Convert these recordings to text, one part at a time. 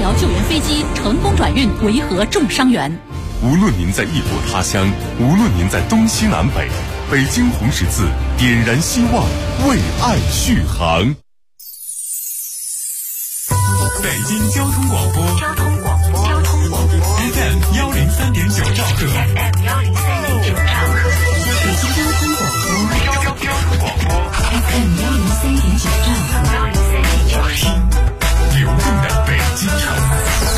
疗救援飞机成功转运维和重伤员。 无论您在异国他乡，无论您在东西南北，北京红十字点燃希望，为爱续航。北京交通广播FM 103.9兆赫， 北京交通广播 FM 103.9兆赫， 听流动的北京城。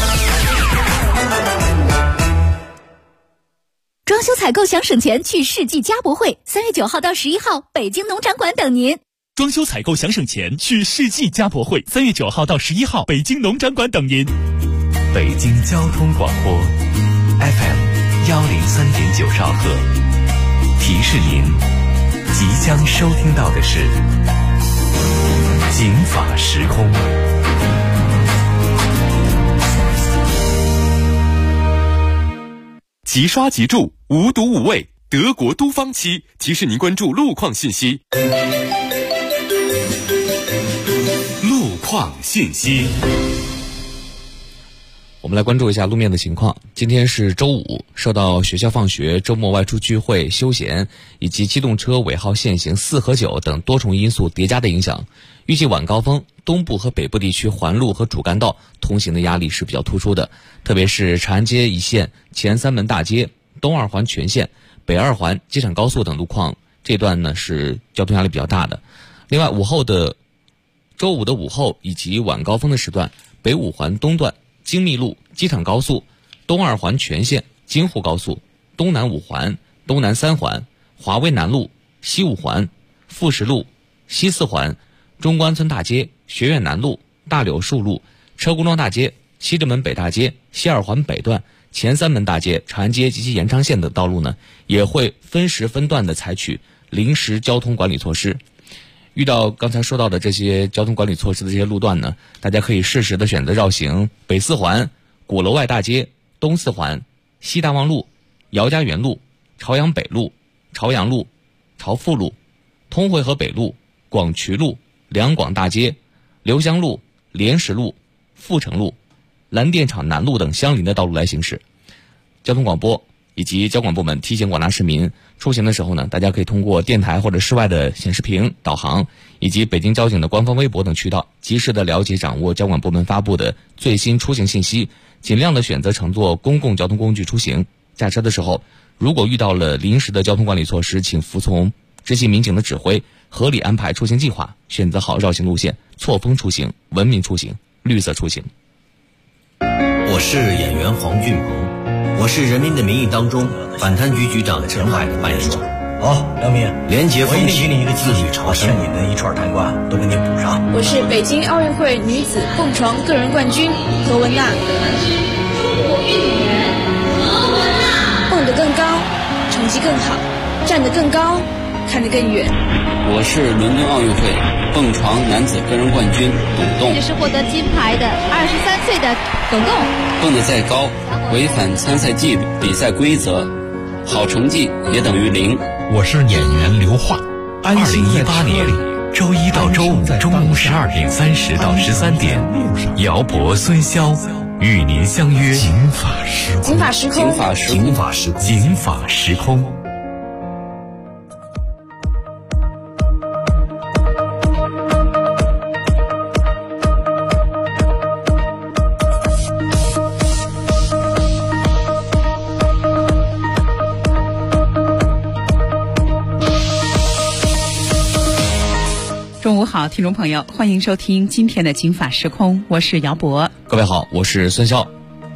装修采购想省钱，去世纪家博会，3月9号到11号，北京农场馆等您。 装修采购想省钱，去世纪家博会，3月9号到11号，北京农展馆等您。 北京交通广播 FM 103.9兆赫，提示您即将收听到的是警法时空。 即刷即住，无毒无味，德国都方漆提示您关注路况信息。路况信息， 我们来关注一下路面的情况。今天是周五，受到学校放学、周末外出聚会、休闲以及机动车尾号限行4和9等多重因素叠加的影响，预计晚高峰东部和北部地区环路和主干道通行的压力是比较突出的，特别是长安街一线、前三门大街、东二环全线、北二环、机场高速等路况，这段呢是交通压力比较大的。另外，周五的午后以及晚高峰的时段，北五环东段、京密路、机场高速、东二环全线、京沪高速、东南五环、东南三环、华威南路、西五环、富石路、西四环、中关村大街、学院南路、大柳树路、车公庄大街、西直门北大街、西二环北段、前三门大街、长安街及其延长线的道路呢，也会分时分段的采取临时交通管理措施。遇到刚才说到的这些交通管理措施的这些路段呢，大家可以适时的选择绕行北四环、鼓楼外大街、东四环、西大望路、姚家园路、朝阳北路、朝阳路、朝富路、通惠河北路、广渠路、两广大街、刘香路、莲石路、阜成路、蓝电厂南路等相邻的道路来行驶。交通广播以及交管部门提醒广大市民，出行的时候呢，大家可以通过电台或者室外的显示屏、导航以及北京交警的官方微博等渠道，及时的了解掌握交管部门发布的最新出行信息，尽量的选择乘坐公共交通工具出行。驾车的时候，如果遇到了临时的交通管理措施，请服从执行民警的指挥，合理安排出行计划，选择好绕行路线，错峰出行，文明出行，绿色出行。 我是演员黄俊鹏，我是《人民的名义》当中反贪局局长陈海的扮演者。 好，梁明， 廉洁风气， 给你一个自律朝圣， 你的一串贪官都给你补上。 我是北京奥运会女子蹦床个人冠军何文娜。蹦得更高，成绩更好，站得更高，看得更远。 我是伦敦奥运会蹦床男子个人冠军董栋。 这是获得金牌的23岁的董栋。 蹦得再高，违反参赛纪律、比赛规则，好成绩也等于0。 我是演员刘化。2018年周一到周五中午12点30到13点，姚博、孙潇与您相约警法时空。 警法时空， 警法时空， 警法时空，警法时空。 中午好，听众朋友，欢迎收听今天的警法时空，我是姚博。 各位好，我是孙潇。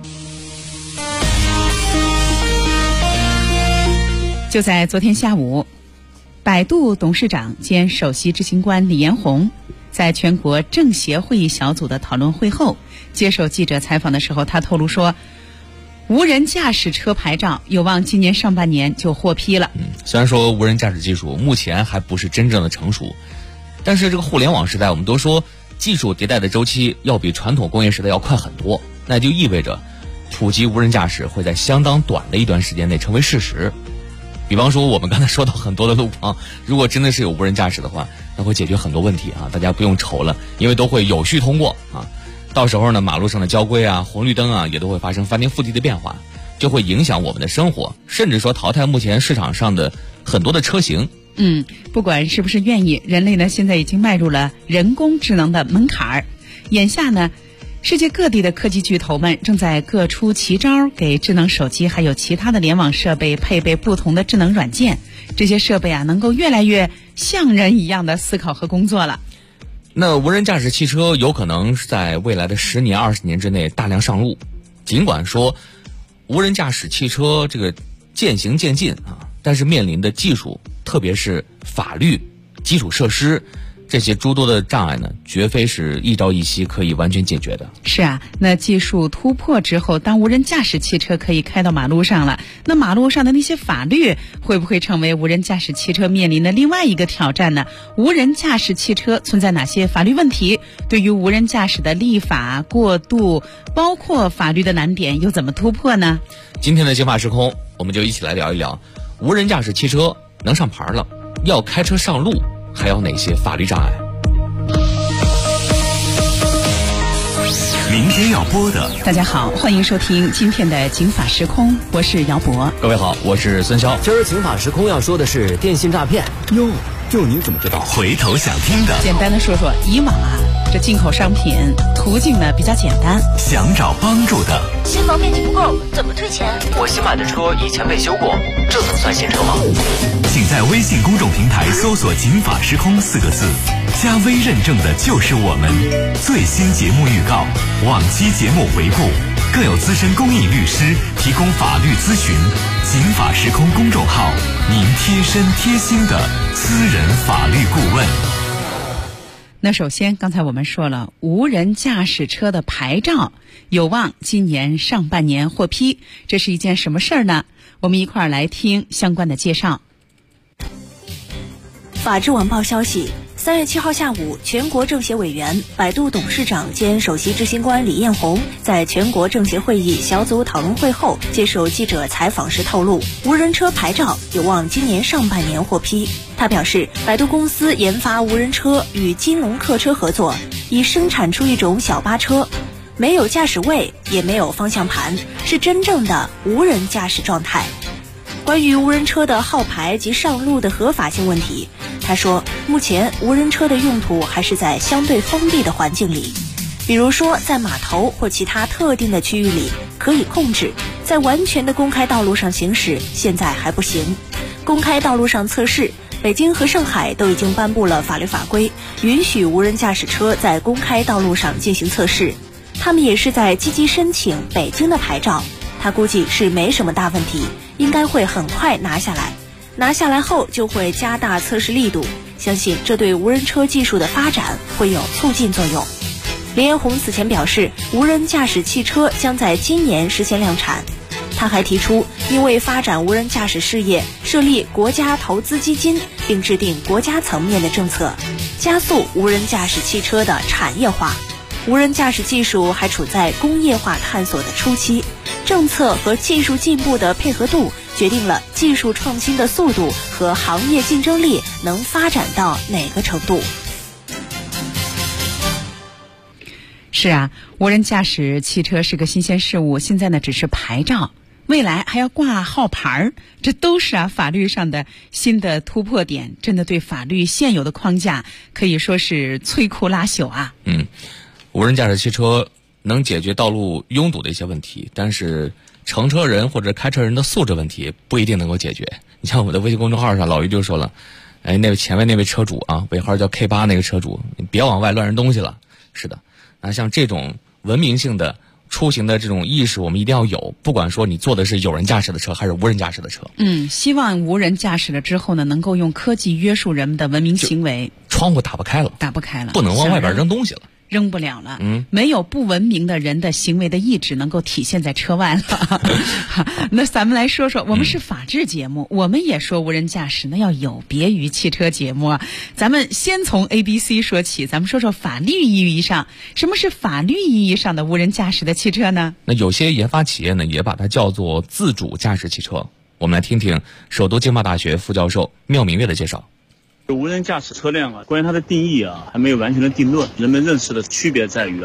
就在昨天下午，百度董事长兼首席执行官李彦宏在全国政协会议小组的讨论会后接受记者采访的时候，他透露说，无人驾驶车牌照有望今年上半年就获批了。 虽然说无人驾驶技术目前还不是真正的成熟，但是这个互联网时代，我们都说技术迭代的周期要比传统工业时代要快很多，那就意味着普及无人驾驶会在相当短的一段时间内成为事实。比方说我们刚才说到很多的路况，如果真的是有无人驾驶的话，那会解决很多问题啊，大家不用愁了，因为都会有序通过啊。 到时候呢，马路上的交规啊、红绿灯啊，也都会发生翻天覆地的变化，就会影响我们的生活，甚至说淘汰目前市场上的很多的车型。 不管是不是愿意，人类呢现在已经迈入了人工智能的门槛儿。眼下呢，世界各地的科技巨头们正在各出奇招，给智能手机还有其他的联网设备配备不同的智能软件。这些设备啊，能够越来越像人一样的思考和工作了。 那无人驾驶汽车有可能是在未来的10年、20年之内大量上路。尽管说无人驾驶汽车这个渐行渐近啊，但是面临的技术，特别是法律、基础设施这些诸多的障碍呢，绝非是一朝一夕可以完全解决的。 是啊，那技术突破之后，当无人驾驶汽车可以开到马路上了，那马路上的那些法律会不会成为无人驾驶汽车面临的另外一个挑战呢？无人驾驶汽车存在哪些法律问题？对于无人驾驶的立法过渡，包括法律的难点又怎么突破呢？ 今天的金法时空，我们就一起来聊一聊无人驾驶汽车能上牌了，要开车上路还有哪些法律障碍？ 明天要播的， 大家好，欢迎收听今天的警法时空，我是姚博。 各位好，我是孙潇。 今儿警法时空要说的是电信诈骗。 哟，就您怎么知道？回头想听的， 简单的说说，以往啊，这进口商品途径呢比较简单， 想找帮助的， 新房面积不够，怎么退钱？ 我新买的车以前被修过，这能算新车吗？ 请在微信公众平台搜索“警法时空”4个字，加微认证的就是我们。最新节目预告、往期节目回顾，更有资深公益律师提供法律咨询。警法时空公众号，您贴身贴心的私人法律顾问。 那首先，刚才我们说了，无人驾驶车的牌照有望今年上半年获批，这是一件什么事儿呢？我们一块儿来听相关的介绍。 法制晚报消息，3月7号下午，全国政协委员、百度董事长兼首席执行官李彦宏在全国政协会议小组讨论会后接受记者采访时透露，无人车牌照有望今年上半年获批。他表示，百度公司研发无人车与金龙客车合作，已生产出一种小巴车，没有驾驶位，也没有方向盘，是真正的无人驾驶状态。关于无人车的号牌及上路的合法性问题，他说，目前无人车的用途还是在相对封闭的环境里，比如说在码头或其他特定的区域里可以控制，在完全的公开道路上行驶现在还不行。公开道路上测试，北京和上海都已经颁布了法律法规，允许无人驾驶车在公开道路上进行测试。他们也是在积极申请北京的牌照，他估计是没什么大问题，应该会很快拿下来。拿下来后就会加大测试力度，相信这对无人车技术的发展会有促进作用。李彦宏此前表示，无人驾驶汽车将在今年实现量产。他还提出，因为发展无人驾驶事业，设立国家投资基金，并制定国家层面的政策，加速无人驾驶汽车的产业化。无人驾驶技术还处在工业化探索的初期，政策和技术进步的配合度决定了技术创新的速度和行业竞争力能发展到哪个程度。 是啊，无人驾驶汽车是个新鲜事物，现在呢只是牌照，未来还要挂号牌，这都是法律上的新的突破点，真的对法律现有的框架可以说是摧枯拉朽啊。 无人驾驶汽车能解决道路拥堵的一些问题，但是乘车人或者开车人的素质问题不一定能够解决。你像我的微信公众号上，老于就说了，那位前面那位车主啊，尾号叫 K8 那个车主，你别往外乱扔东西了。是的，那像这种文明性的出行的这种意识我们一定要有，不管说你坐的是有人驾驶的车还是无人驾驶的车。 希望无人驾驶了之后呢，能够用科技约束人们的文明行为。 窗户打不开了， 不能往外边扔东西了， 扔不了了。没有不文明的人的行为的意志能够体现在车外了。那咱们来说说，我们是法治节目，我们也说无人驾驶，那要有别于汽车节目啊。咱们先从 ABC 说起，咱们说说法律意义上，什么是法律意义上的无人驾驶的汽车呢？ 那有些研发企业呢，也把它叫做自主驾驶汽车。我们来听听首都经贸大学副教授缪明月的介绍。 无人驾驶车辆关于它的定义还没有完全的定论。人们认识的区别在于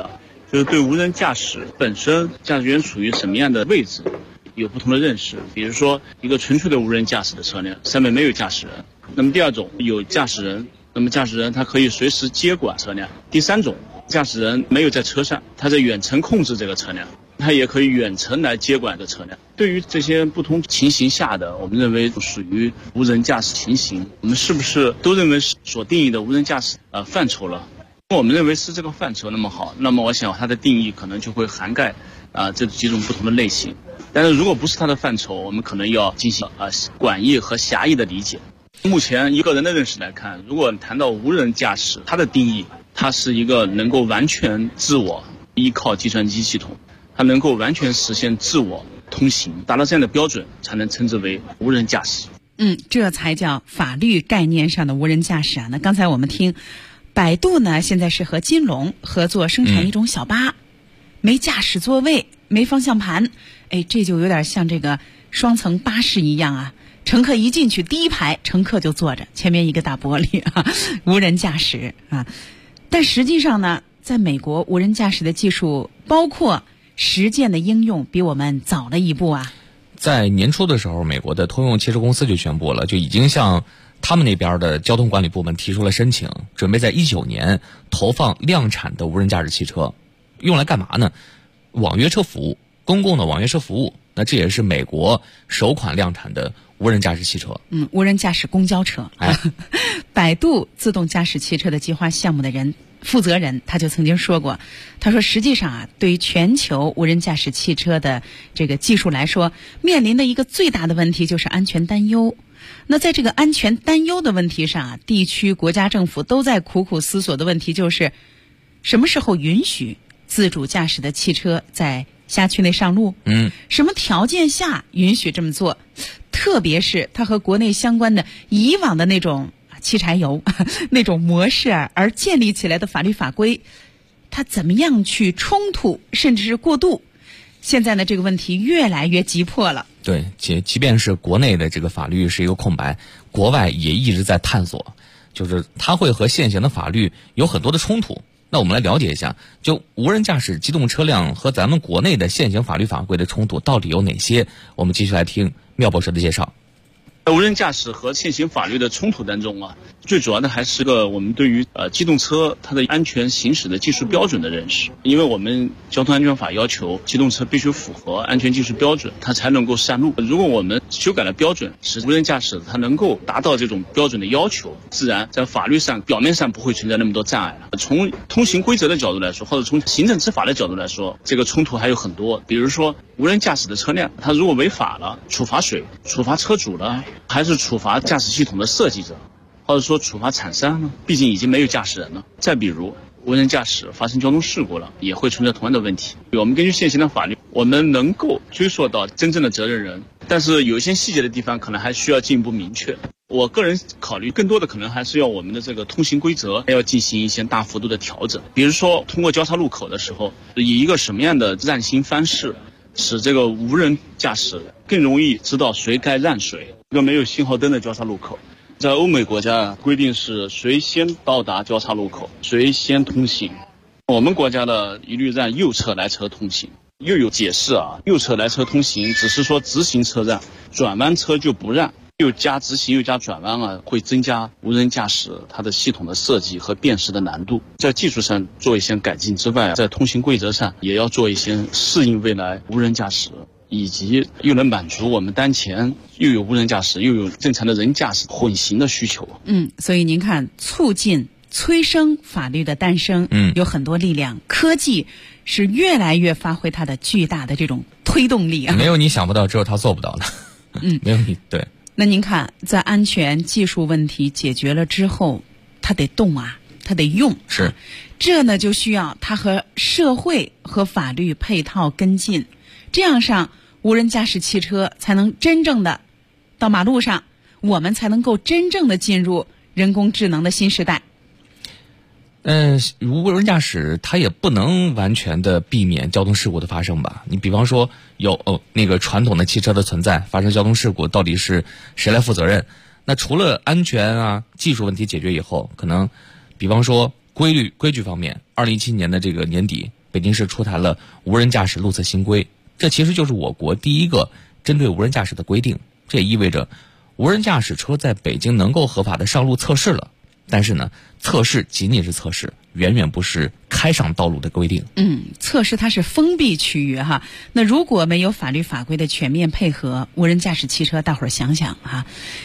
就是对无人驾驶本身驾驶员处于什么样的位置有不同的认识。比如说一个纯粹的无人驾驶的车辆，上面没有驾驶人。那么第二种有驾驶人，那么驾驶人他可以随时接管车辆。第三种，驾驶人没有在车上，他在远程控制这个车辆，他也可以远程来接管这车辆。对于这些不同情形下的，我们认为属于无人驾驶情形，我们是不是都认为是所定义的无人驾驶范畴了？我们认为是这个范畴，那么好，那么我想它的定义可能就会涵盖这几种不同的类型。但是如果不是它的范畴，我们可能要进行广义和狭义的理解。目前一个人的认识来看，如果谈到无人驾驶，它的定义，它是一个能够完全自我依靠计算机系统，它能够完全实现自我通行，达到这样的标准，才能称之为无人驾驶。 这才叫法律概念上的无人驾驶啊。那刚才我们听百度呢，现在是和金龙合作生产一种小巴，没驾驶座位，没方向盘，这就有点像这个双层巴士一样啊。乘客一进去，第一排乘客就坐着，前面一个大玻璃啊，无人驾驶啊。但实际上呢，在美国，无人驾驶的技术包括实践的应用比我们早了一步啊。 在年初的时候，美国的通用汽车公司就宣布了，就已经向他们那边的交通管理部门提出了申请，准备在19年投放量产的无人驾驶汽车，用来干嘛呢？网约车服务，公共的网约车服务。那这也是美国首款量产的无人驾驶汽车。 无人驾驶公交车。百度自动驾驶汽车的计划项目的负责人他就曾经说过，他说实际上啊，对于全球无人驾驶汽车的这个技术来说，面临的一个最大的问题就是安全担忧。那在这个安全担忧的问题上啊，地区国家政府都在苦苦思索的问题就是什么时候允许自主驾驶的汽车在辖区内上路，什么条件下允许这么做，特别是它和国内相关的以往的那种汽柴油那种模式而建立起来的法律法规，它怎么样去冲突甚至是过渡。现在呢，这个问题越来越急迫了。 对，即便是国内的这个法律是一个空白，国外也一直在探索，就是它会和现行的法律有很多的冲突。那我们来了解一下，就无人驾驶机动车辆和咱们国内的现行法律法规的冲突到底有哪些？我们继续来听妙博士的介绍。 无人驾驶和现行法律的冲突当中啊，最主要的还是我们对于机动车它的安全行驶的技术标准的认识。因为我们交通安全法要求机动车必须符合安全技术标准，它才能够上路。如果我们修改了标准，使无人驾驶它能够达到这种标准的要求，自然在法律上表面上不会存在那么多障碍了。从通行规则的角度来说，或者从行政执法的角度来说，这个冲突还有很多。比如说无人驾驶的车辆，它如果违法了，处罚谁？处罚车主了，还是处罚驾驶系统的设计者，或者说处罚厂商呢？毕竟已经没有驾驶人了。再比如无人驾驶发生交通事故了，也会存在同样的问题。我们根据现行的法律，我们能够追溯到真正的责任人，但是有一些细节的地方可能还需要进一步明确。我个人考虑更多的可能还是要我们的这个通行规则要进行一些大幅度的调整。比如说通过交叉路口的时候，以一个什么样的让行方式使这个无人驾驶更容易知道谁该让谁。一个没有信号灯的交叉路口，在欧美国家规定是谁先到达交叉路口谁先通行。我们国家的一律让右侧来车通行。又有解释啊，右侧来车通行只是说直行车让，转弯车就不让。又加直行又加转弯啊，会增加无人驾驶它的系统的设计和辨识的难度。在技术上做一些改进之外，在通行规则上也要做一些适应未来无人驾驶，以及又能满足我们当前又有无人驾驶又有正常的人驾驶混行的需求。 所以您看，促进催生法律的诞生，有很多力量，科技是越来越发挥它的巨大的这种推动力啊。 没有你想不到，只有他做不到的。没有你对。 那您看，在安全技术问题解决了之后，它得动啊，它得用。 是， 这呢就需要它和社会和法律配套跟进，这样上无人驾驶汽车才能真正的到马路上，我们才能够真正的进入人工智能的新时代。 无人驾驶它也不能完全的避免交通事故的发生吧？你比方说有那个传统的汽车的存在，发生交通事故到底是谁来负责任？那除了安全啊技术问题解决以后，可能比方说规矩方面，2017年的这个年底北京市出台了无人驾驶路测新规，这其实就是我国第一个针对无人驾驶的规定。这也意味着无人驾驶车在北京能够合法的上路测试了。但是呢，测试仅仅是测试，远远不是开上道路的规定。 测试它是封闭区域哈。那如果没有法律法规的全面配合，无人驾驶汽车，大伙儿想想哈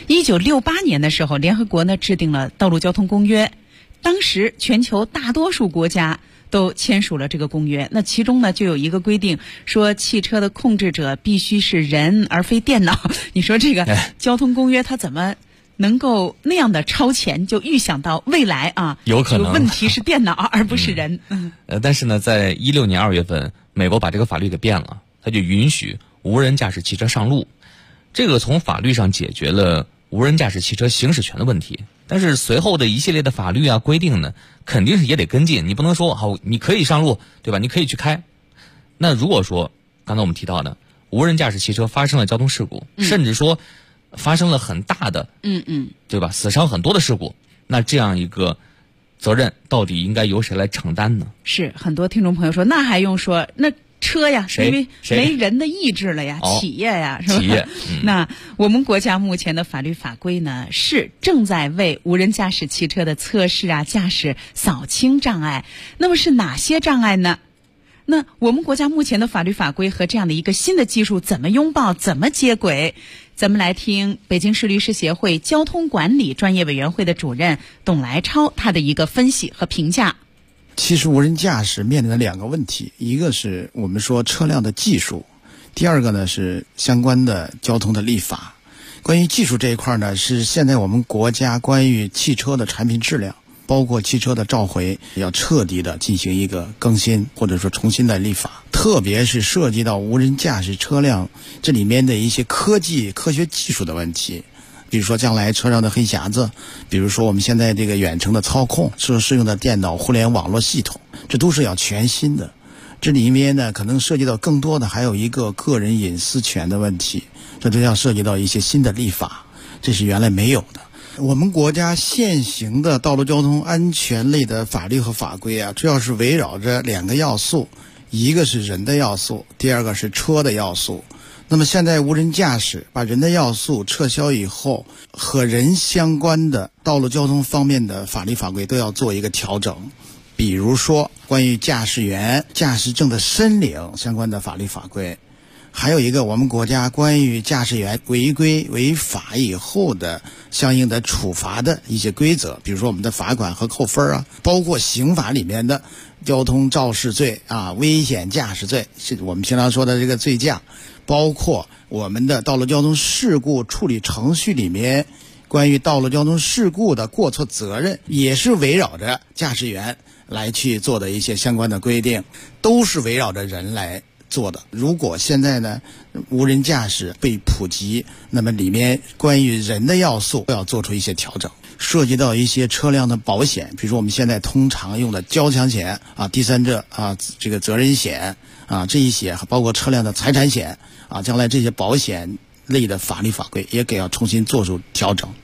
，1968年的时候，联合国呢制定了《道路交通公约》，当时全球大多数国家都签署了这个公约。那其中呢就有一个规定，说汽车的控制者必须是人而非电脑。你说这个交通公约它怎么能够那样的超前，就预想到未来啊， 有可能问题是电脑而不是人。 但是呢，在16年2月份，美国把这个法律给变了，它就允许无人驾驶汽车上路。这个从法律上解决了无人驾驶汽车行驶权的问题，但是随后的一系列的法律啊规定呢，肯定是也得跟进。你不能说好你可以上路，对吧？你可以去开。那如果说刚才我们提到的无人驾驶汽车发生了交通事故，甚至说发生了很大的对吧，死伤很多的事故，那这样一个责任到底应该由谁来承担呢？ 是很多听众朋友说，那还用说，那车呀，因为没人的意志了呀，企业呀，是吧？ 企业。 那我们国家目前的法律法规呢，是正在为无人驾驶汽车的测试啊、驾驶扫清障碍。那么是哪些障碍呢？那我们国家目前的法律法规和这样的一个新的技术怎么拥抱、怎么接轨？咱们来听北京市律师协会交通管理专业委员会的主任董来超他的一个分析和评价。 其实无人驾驶面临的两个问题，一个是我们说车辆的技术，第二个呢是相关的交通的立法。关于技术这一块呢，是现在我们国家关于汽车的产品质量，包括汽车的召回，要彻底的进行一个更新或者说重新的立法，特别是涉及到无人驾驶车辆这里面的一些科学技术的问题。比如说将来车上的黑匣子，比如说我们现在这个远程的操控所使用的电脑互联网络系统，这都是要全新的。这里面呢可能涉及到更多的还有一个个人隐私权的问题，这都要涉及到一些新的立法，这是原来没有的。我们国家现行的道路交通安全类的法律和法规啊，主要是围绕着两个要素，一个是人的要素，第二个是车的要素。那么现在无人驾驶把人的要素撤销以后，和人相关的道路交通方面的法律法规都要做一个调整。比如说关于驾驶员驾驶证的申领相关的法律法规，还有一个我们国家关于驾驶员违规违法以后的相应的处罚的一些规则，比如说我们的罚款和扣分啊，包括刑法里面的交通肇事罪啊、危险驾驶罪，是我们经常说的这个醉驾，包括我们的道路交通事故处理程序里面关于道路交通事故的过错责任，也是围绕着驾驶员来去做的一些相关的规定，都是围绕着人来做的。如果现在呢无人驾驶被普及，那么里面关于人的要素要做出一些调整，涉及到一些车辆的保险，比如说我们现在通常用的交强险啊、第三者啊、这个责任险啊，这一些包括车辆的财产险啊，将来这些保险类的法律法规也给要重新做出调整。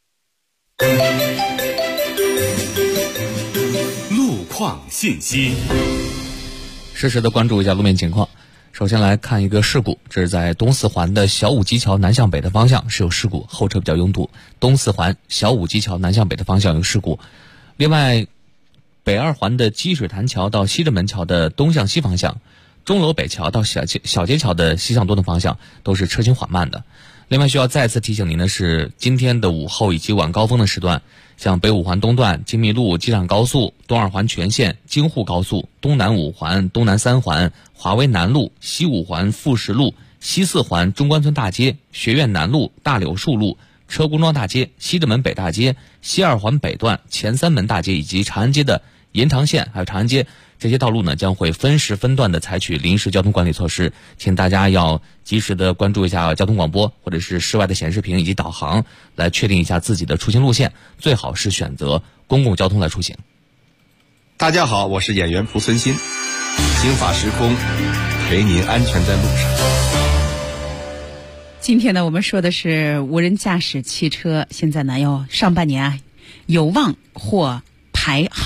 路况信息， 实时的关注一下路面情况。首先来看一个事故，这是在东四环的小武基桥南向北的方向是有事故，后车比较拥堵。东四环小武基桥南向北的方向有事故。另外，北二环的积水潭桥到西直门桥的东向西方向，钟楼北桥到小街桥的西向东的方向都是车行缓慢的。另外需要再次提醒您的是，今天的午后以及晚高峰的时段，像北五环东段、京密路、机场高速、东二环全线、京沪高速、东南五环、东南三环、华威南路、西五环富实路、西四环中关村大街、学院南路、大柳树路、车公庄大街、西直门北大街、西二环北段、前三门大街以及长安街的延长线还有长安街，这些道路呢将会分时分段的采取临时交通管理措施，请大家要及时的关注一下交通广播或者是室外的显示屏以及导航，来确定一下自己的出行路线，最好是选择公共交通来出行。 大家好，我是演员蒲存昕，行法时空，陪您安全在路上。 今天呢，我们说的是无人驾驶汽车，现在呢要上半年啊有望或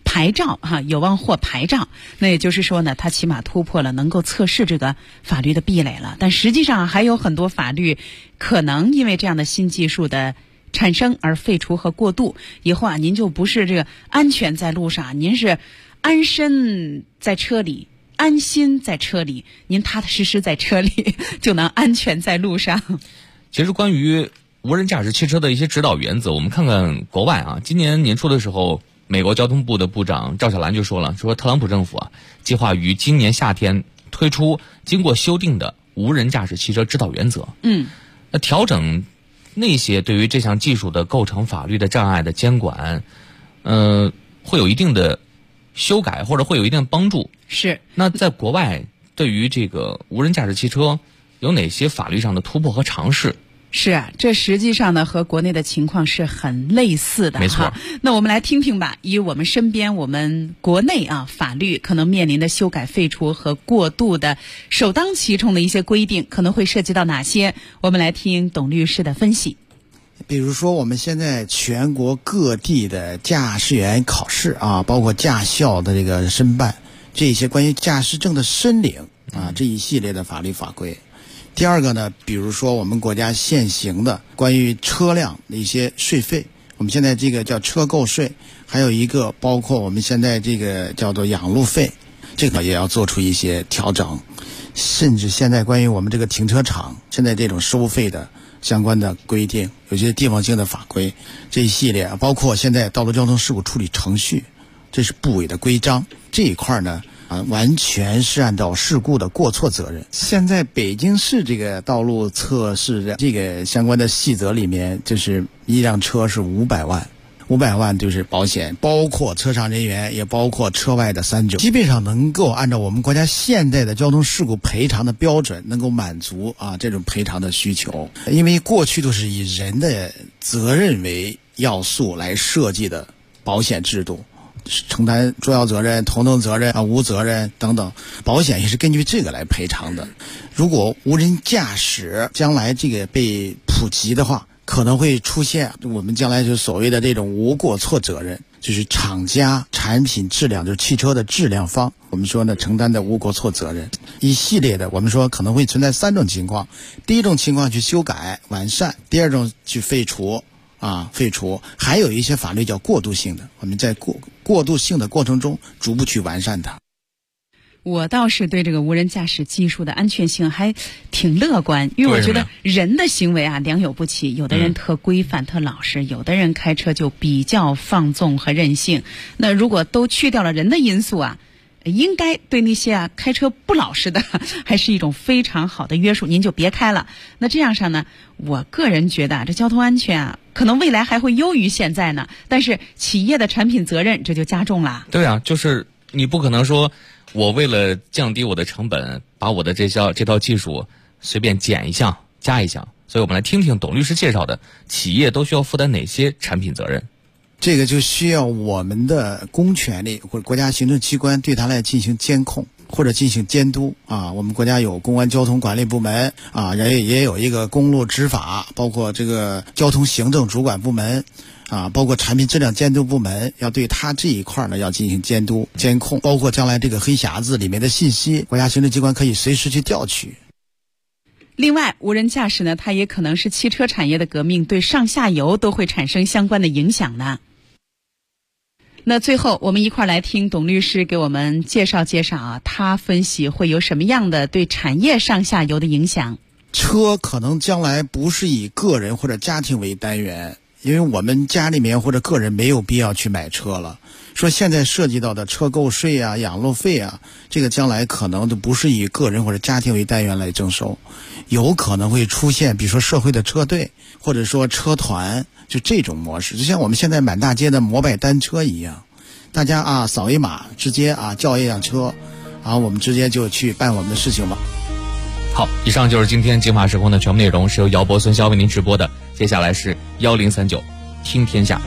牌照有望获牌照。那也就是说呢，它起码突破了能够测试这个法律的壁垒了。但实际上还有很多法律可能因为这样的新技术的产生而废除和过渡，以后您就不是这个安全在路上，您是安身在车里，安心在车里，您踏踏实实在车里就能安全在路上。 其实关于无人驾驶汽车的一些指导原则，我们看看国外啊。今年年初的时候，美国交通部的部长赵小兰就说了，说特朗普政府计划于今年夏天推出经过修订的无人驾驶汽车指导原则。那调整那些对于这项技术的构成法律的障碍的监管，会有一定的修改，或者会有一定的帮助。 是。 那在国外对于这个无人驾驶汽车有哪些法律上的突破和尝试？ 是啊，这实际上呢和国内的情况是很类似的。 没错。 那我们来听听吧，以我们身边我们国内法律可能面临的修改、废除和过渡的首当其冲的一些规定可能会涉及到哪些，我们来听董律师的分析。 比如说我们现在全国各地的驾驶员考试包括驾校的这个申办，这些关于驾驶证的申领这一系列的法律法规。第二个呢，比如说我们国家现行的关于车辆的一些税费，我们现在这个叫车购税，还有一个包括我们现在这个叫做养路费，这个也要做出一些调整。甚至现在关于我们这个停车场现在这种收费的相关的规定，有些地方性的法规，这一系列包括现在道路交通事故处理程序，这是部委的规章，这一块呢完全是按照事故的过错责任。现在北京市这个道路测试的这个相关的细则里面，就是一辆车是500万就是保险，包括车上人员，也包括车外的3者，基本上能够按照我们国家现在的交通事故赔偿的标准，能够满足这种赔偿的需求。因为过去都是以人的责任为要素来设计的保险制度，承担主要责任、同等责任无责任等等，保险也是根据这个来赔偿的。如果无人驾驶将来这个被普及的话，可能会出现我们将来就所谓的这种无过错责任，就是厂家产品质量，就是汽车的质量方，我们说呢承担的无过错责任。一系列的我们说可能会存在3种情况，第一种情况去修改完善，第二种去废除，还有一些法律叫过渡性的，我们在过渡性的过程中逐步去完善它。 我倒是对这个无人驾驶技术的安全性还挺乐观，因为我觉得人的行为良莠不齐，有的人特规范特老实，有的人开车就比较放纵和任性。那如果都去掉了人的因素应该对那些开车不老实的还是一种非常好的约束，您就别开了。那这样上呢，我个人觉得这交通安全可能未来还会优于现在呢，但是企业的产品责任这就加重了。 对就是你不可能说我为了降低我的成本，把我的这套技术随便减一项加一项。所以我们来听听董律师介绍的企业都需要负担哪些产品责任。 这个就需要我们的公权力或者国家行政机关对它来进行监控或者进行监督我们国家有公安交通管理部门也有一个公路执法，包括这个交通行政主管部门包括产品质量监督部门，要对它这一块呢要进行监督监控，包括将来这个黑匣子里面的信息，国家行政机关可以随时去调取。 另外，无人驾驶呢，它也可能是汽车产业的革命，对上下游都会产生相关的影响呢。那最后，我们一块来听董律师给我们介绍介绍他分析会有什么样的对产业上下游的影响。 车可能将来不是以个人或者家庭为单元，因为我们家里面或者个人没有必要去买车了。说现在涉及到的车购税养路费这个将来可能都不是以个人或者家庭为单元来征收，有可能会出现比如说社会的车队或者说车团，就这种模式，就像我们现在满大街的摩拜单车一样，大家扫一码直接叫一辆车我们直接就去办我们的事情吧。 好，以上就是今天警法时空的全部内容，是由姚博、孙潇为您直播的。接下来是1039听天下。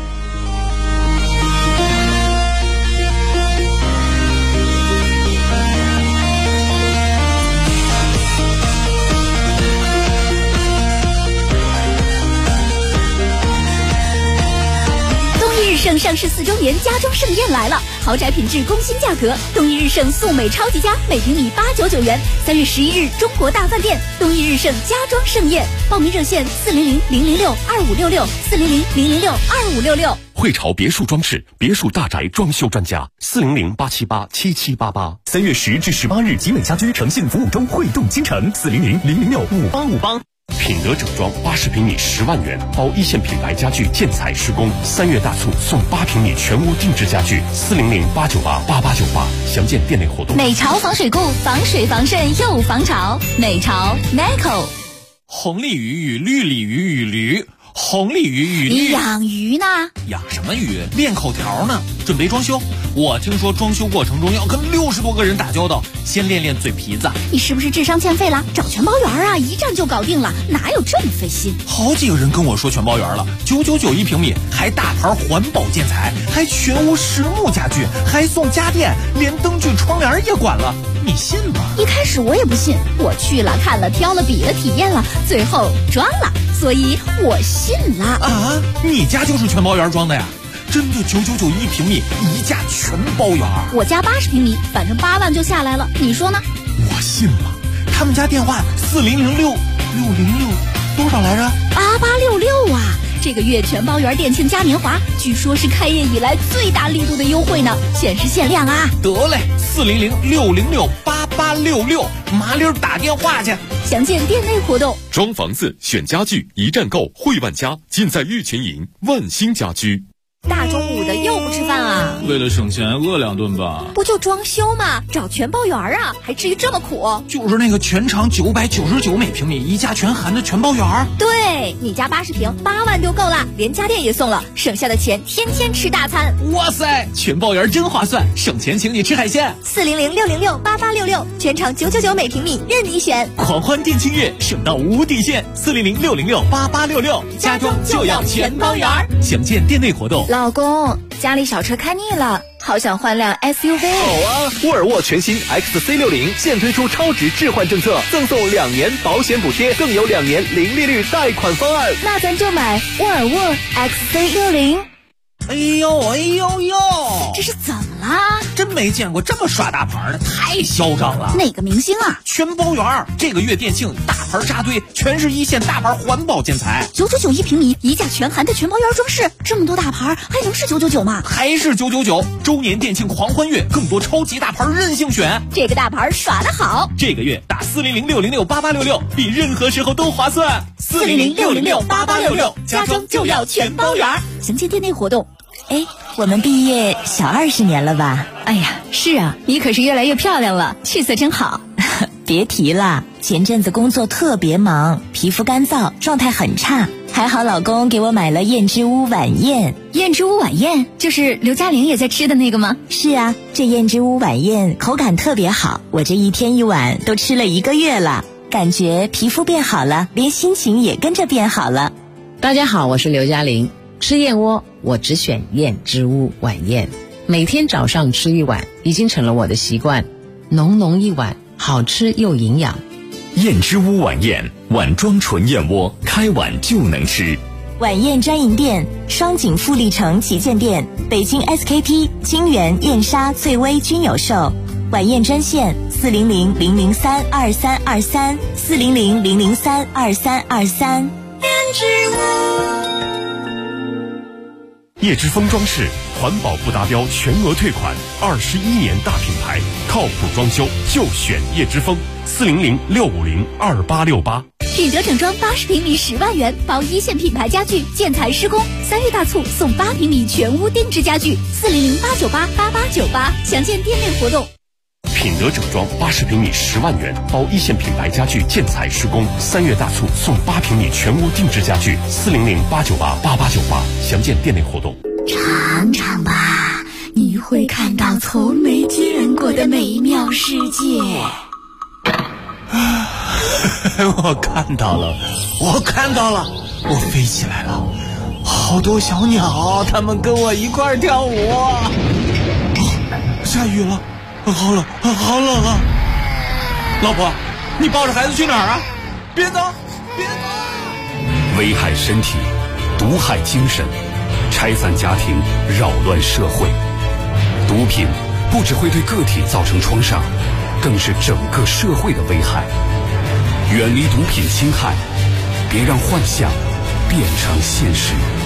社盛上市4周年家装盛宴来了，豪宅品质工薪价格，东益日盛素美超级家每平米899元。3月11日，中国大饭店东益日盛家装盛宴，报名热线400-006-2566，400-006-2566。 汇潮别墅装饰，别墅大宅装修专家，400-878-7788。 3月10至18日，集美家居诚信服务周汇动金城，400-006-5858。 品德整装80平米10万元，包一线品牌家具建材施工。3月大促送8平米全屋定制家具，400-898-8898。详见店内活动。 美潮防水固，防水防渗又防潮。美潮 Nico。 红鲤鱼与绿鲤鱼与驴。红鲤鱼与绿， 你养鱼呢？ 养什么鱼？练口条呢。准备装修，我听说装修过程中要跟60多个人打交道，先练练嘴皮子。 你是不是智商欠费了？找全包园啊，一站就搞定了，哪有这么费心？ 好几个人跟我说全包园了，999一平米，还大牌环保建材，还全屋实木家具，还送家电，连灯具窗帘也管了，你信吗？ 一开始我也不信，我去了看了挑了比了体验了，最后装了，所以我信了啊！你家就是全包园装的呀？真的999一平米，一价全包园。 我家80平米，反正8万就下来了，你说呢？ 我信了。他们家电话4006606多少来着 ？8866啊！这个月全包园店庆嘉年华，据说是开业以来最大力度的优惠呢，限时限量啊！ 得嘞，400668866，麻溜打电话去。 详见店内活动。 装房子选家具，一站购汇万家，尽在玉泉营万兴家居。 大中午的又不吃饭啊？ 为了省钱饿2顿吧。 不就装修吗？找全包园啊，还至于这么苦？ 就是那个全长999每平米，一价全含的全包园。 对，你家80平8万就够了，连家电也送了，省下的钱天天吃大餐。 哇塞，全包园真划算，省钱请你吃海鲜。 400-606-8866，全长999每平米，任你选。 狂欢店庆月，省到无底线。400-606-8866， 家装就要全包园。 详见店内活动。 老公，家里小车开腻了，好想换辆 SUV。 好啊，沃尔沃全新 XC60现推出超值置换政策，赠送2年保险补贴，更有2年零利率贷款方案。 那咱就买沃尔沃 XC60。 哎呦， 这是怎么啦？ 真没见过这么耍大牌的，太嚣张了。 哪个明星啊？ 全包园，这个月店庆大牌扎堆，全是一线大牌环保建材。 999一平米，一价全含的全包园装饰，这么多大牌还能是999吗？ 还是999。周年店庆狂欢月，更多超级大牌任性选。 这个大牌耍得好， 这个月打400-606-8866，比任何时候都划算。 400-606-8866，家装就要全包园。详见店内活动。 哎，我们毕业小20年了吧？ 哎呀，是啊，你可是越来越漂亮了，气色真好。 别提了，前阵子工作特别忙，皮肤干燥，状态很差。还好老公给我买了燕之屋晚宴。 燕之屋晚宴就是刘嘉玲也在吃的那个吗？ 是啊，这燕之屋晚宴口感特别好，我这一天一碗都吃了1个月了，感觉皮肤变好了，连心情也跟着变好了。 大家好，我是刘嘉玲。吃燕窝我只选燕之屋晚宴，每天早上吃1碗已经成了我的习惯，浓浓一碗，好吃又营养。 燕之屋晚宴，碗装纯燕窝，开碗就能吃。 晚宴专营店：双井富力城旗舰店、北京 SKP、金源、燕莎、翠微均有售。晚宴专线400-003-2323，400-003-2323。燕之屋。 叶之峰装饰环保不达标全额退款，21年大品牌，靠谱装修就选叶之峰，400-650-2868。 品德整装80平米10万元，包一线品牌家具建材施工。3月大促送8平米全屋定制家具，400-898-8898。详见店内活动。 品德整装80平米10万元，包一线品牌家具建材施工。3月大促送8平米全屋定制家具，400-898-8898。详见店内活动。 尝尝吧，你会看到从没见过的美妙世界。 我看到了，我飞起来了，好多小鸟，它们跟我一块儿跳舞。下雨了，好冷啊！老婆，你抱着孩子去哪儿啊？别走！ 危害身体，毒害精神。 拆散家庭，扰乱社会。毒品不只会对个体造成创伤，更是整个社会的危害。远离毒品侵害，别让幻想变成现实。